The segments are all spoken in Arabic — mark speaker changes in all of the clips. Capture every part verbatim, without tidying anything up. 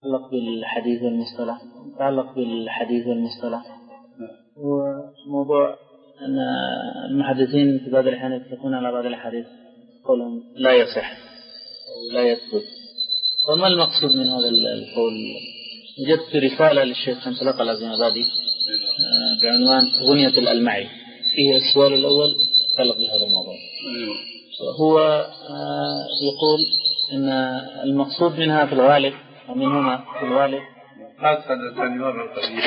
Speaker 1: يتعلق بالحديث والمصطلح يتعلق بالحديث والمصطلح وموضوع أن المحدثين في بعض الأحيان يتفقون على بعض الحديث قولهم لا يصح أو لا يثبت. وما المقصود من هذا القول؟ وجدت رسالة للشيخ خنسلق العزيمبادي بعنوان غنية الألمعي، فيه السؤال الأول يتعلق بهذا الموضوع. وهو يقول أن المقصود منها في الغالب ومنهما في الغالب
Speaker 2: لا تحدثني مرة قليلة.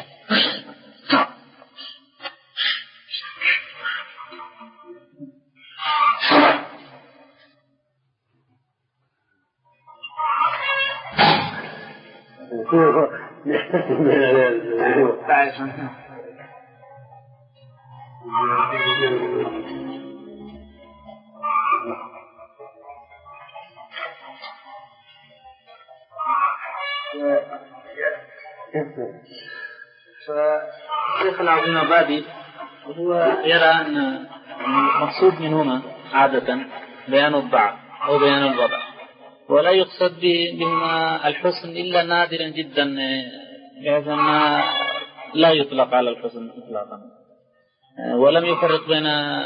Speaker 1: فالشيخ العزيمبادي هو يرى أن المقصود منهما عادة بيان الضعف أو بيان الوضع، ولا يقصد بهما الحسن إلا نادرا جدا، بحيث أن لا يطلق على الحسن إطلاقا. ولم يفرق بين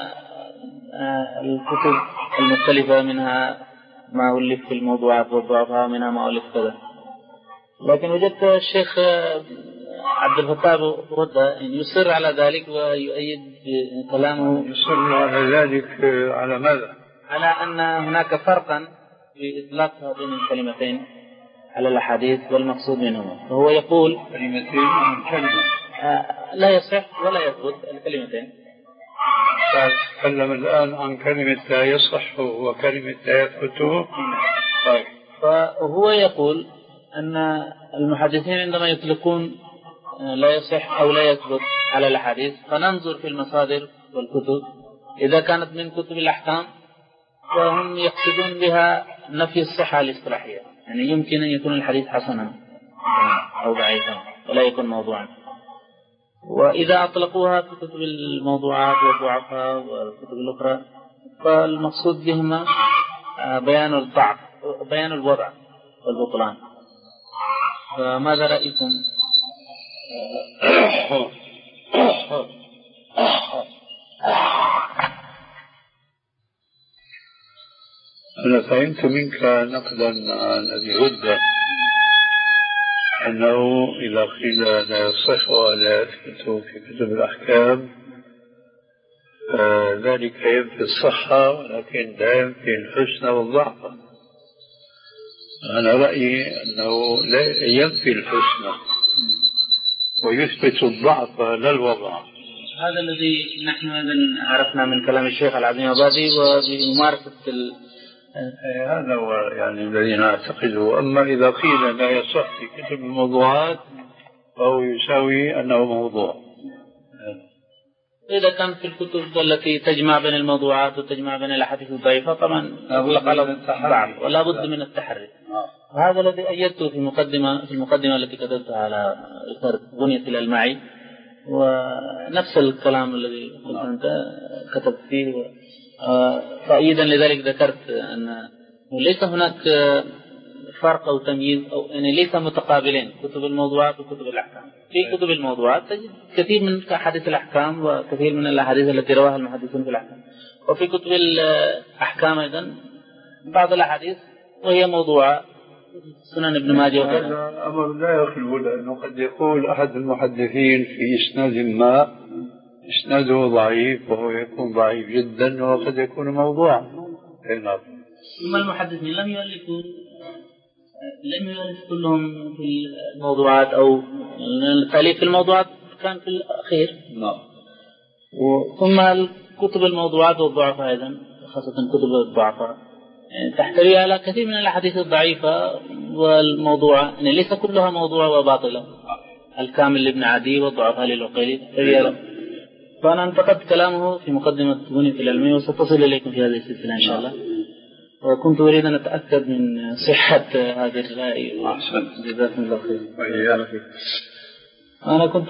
Speaker 1: الكتب المختلفة منها ما ألف في الموضوعات والضعفاء منها ما ألف كذا. لكن وجدت الشيخ عبد الفتاح برده يصر على ذلك ويؤيد كلامه.
Speaker 2: يصر على ذلك على ماذا؟
Speaker 1: على أن هناك فرقا في إطلاق هذين الكلمتين على الأحاديث والمقصود منهما. فهو يقول
Speaker 2: كلمتين من كلمة
Speaker 1: لا يصح ولا يثبت الكلمتين.
Speaker 2: تكلم الآن عن كلمة لا يصح وكلمة لا يثبت.
Speaker 1: طيب. فهو يقول أن المحدثين عندما يطلقون لا يصح أو لا يثبت على الأحاديث فننظر في المصادر والكتب، إذا كانت من كتب الأحكام فهم يقصدون بها نفي الصحة الاصطلاحية، يعني يمكن أن يكون الحديث حسنا أو ضعيفا ولا يكون موضوعا. وإذا أطلقوها في كتب الموضوعات والضعفاء والكتب الأخرى فالمقصود بهما بيان الضعف بيان الوضع والبطلان. فماذا رأيكم؟
Speaker 2: أنا فهمت منك نقلا عن أبي هدى أنه إذا قيل لا يصح ولا يثبت في كتب الأحكام ذلك ينفي الصحة ولكن لا ينفي الحسن والضعف. أنا رأيي أنه لا ينفي الحسن ويثبت الضعف لا الوضع.
Speaker 1: هذا الذي نحن عرفنا من كلام الشيخ العزيمبادي وبممارسة ال...
Speaker 2: هذا هو يعني الذي نعتقده. أما إذا قيل لا يصح في كتب الموضوعات فهو يساوي أنه موضوع.
Speaker 1: إذا كان في الكتب التي تجمع بين الموضوعات وتجمع بين الأحاديث الضعيفة طبعا يطلق على الضعف ولا بد من التحري. هذا الذي أيدته في مقدمة في المقدمة التي كتبتها على غنية الألمعي، ونفس الكلام الذي قلت أنت كتبت فيه. تأييدا لذلك ذكرت أن ليس هناك فرق أو تمييز أو يعني ليس متقابلين كتب الموضوعات وكتب الأحكام. في كتب الموضوعات تجد كثير من أحاديث الأحكام وكثير من الأحاديث التي رواها المحدثون في الأحكام، وفي كتب الأحكام أيضا بعض الأحاديث وهي موضوعة سنن ابن ماجه وغيرها.
Speaker 2: هذا أمر لا يخلو، لأنه قد يقول أحد المحدثين في إسناد ما إسناده ضعيف وهو يكون ضعيف جدا وقد يكون موضوعا.
Speaker 1: ثم المحدثين لم يؤلفوا لم يؤلف كلهم في الموضوعات أو التأليف في الموضوعات كان في الأخير.
Speaker 2: نعم.
Speaker 1: ثم كتب الموضوعات والضعفاء أيضا خاصة كتب الضعفاء تحتوي على كثير من الأحاديث الضعيفة والموضوعة، يعني ليس كلها موضوع وباطلة. الكامل لابن عدي والضعفاء للعقيلي. فأنا انتقدت كلامه في مقدمة غنية الألمعي وستصل إليكم في هذه السلسلة إن شاء الله. وكنت أريد أن أتأكد من صحة هذه الرأي.
Speaker 2: أحسن.
Speaker 1: جزاكم الله خير.
Speaker 2: وإياك.
Speaker 1: أنا كنت